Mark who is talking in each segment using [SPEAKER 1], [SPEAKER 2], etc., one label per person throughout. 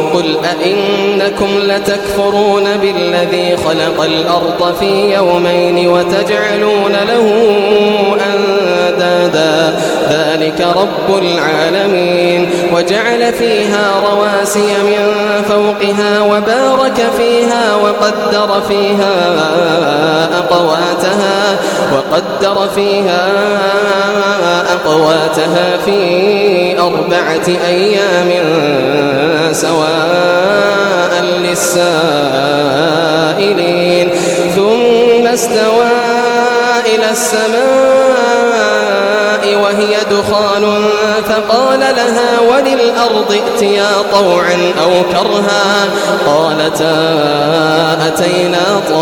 [SPEAKER 1] قل أئنكم لتكفرون بالذي خلق الأرض في يومين وتجعلون له أندادا ذلك رب العالمين وجعل فيها رواسي من فوقها وبارك فيها وقدر فيها أقواتها في 4 أيام سواء للسائلين ثم استوى إلى السماء وهي دخان فقال لها وللأرض ائتيا طوعا أو كرها قالتا أتينا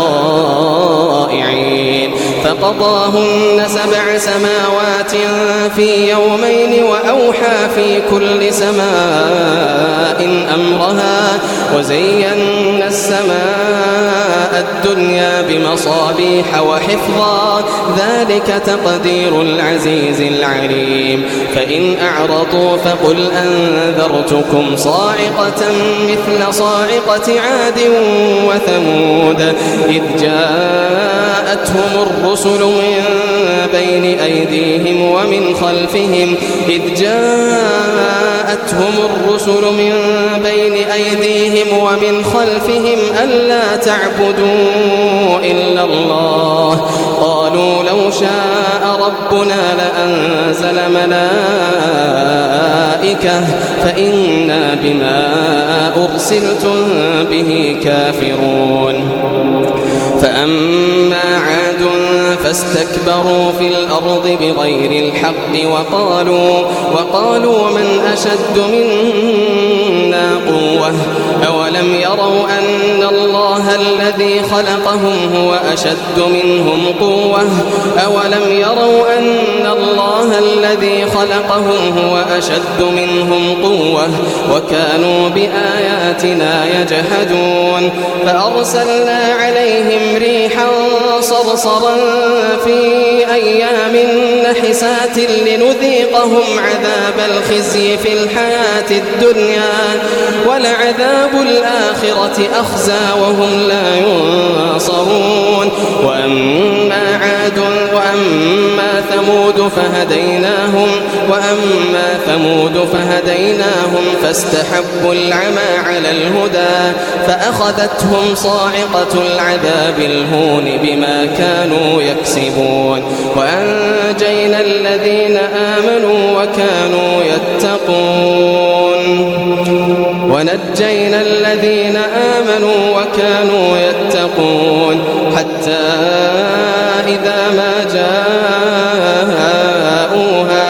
[SPEAKER 1] طائعين فقضاهن 7 سماوات في يومين وأوحى في كل سماء أمرها وزينا السماء الدنيا بمصابيح وحفظا ذلك تقدير العزيز العليم فإن أعرضوا فقل أنذرتكم صاعقة مثل صاعقة عاد وثمود إذ جاءتهم الرسل من بين أيديهم ومن خلفهم ألا تعبدوا إلا الله قالوا لو شاء ربنا لأنزل ملائكة فإنا بما أرسلتم به كافرون فأما عاد فاستكبروا في الأرض بغير الحق وقالوا من أشد منا قوة أولم يروا أن الله الذي خلقهم هو أشد منهم قوة وكانوا بآياتنا يجحدون فأرسلنا عليهم ريحا صرصرا في أيام نحسات لنذيقهم عذاب الخزي في الحياة الدنيا ولعذاب الآخرة أخزى وهم لا ينصرون وأما ثمود فهديناهم فاستحبوا العمى على الهدى فأخذتهم صاعقة العذاب الهون بما كانوا يكسبون وأنجينا الذين آمنوا وكانوا يتقون ونجينا الذين آمنوا وكانوا يتقون حتى إذا ما جاءوها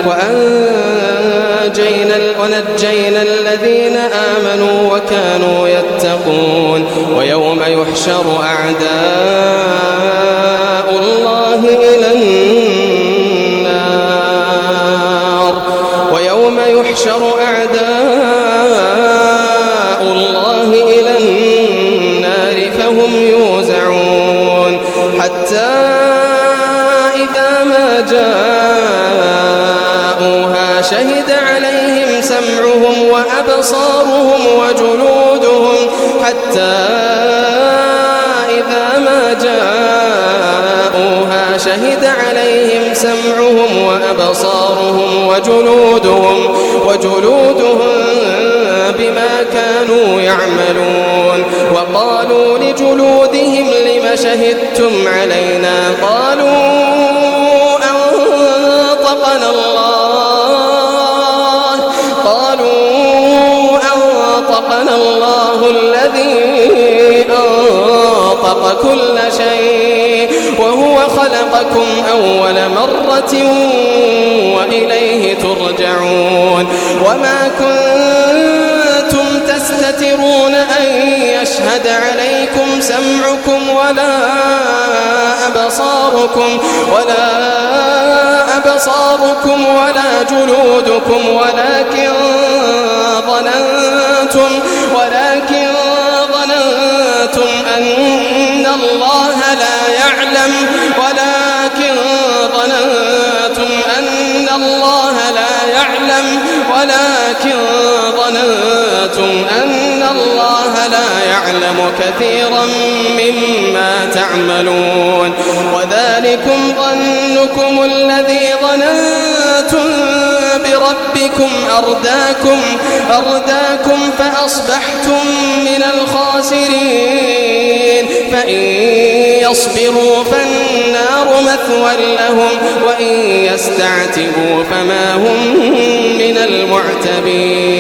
[SPEAKER 1] ونجينا الذين آمنوا وكانوا يتقون ويوم يحشر أعداء الله إلى النار فهم يوزعون حتى إذا ما جاءوها شهد عليهم سمعهم وأبصارهم وجلودهم بما كانوا يعملون وقالوا لجلودهم لم شهدتم علينا قالوا أنطقنا الله الذي أنطق كل شيء وهو خلقكم أول مرة وإليه ترجعون وما كنتم تستترون أن يشهد عليكم سمعكم ولا أبصاركم ولا جلودكم ولكن ظننتم أن الله لا يعلم ولكن ظننتم أن الله لا يعلم كثيرا مما تعملون وذلكم ظنكم الذي ظننتم بربكم أرداكم فأصبحتم من الخاسرين فإن يصبروا فالنار مثوى لهم وإن يستعتبوا فما هم من المعتبين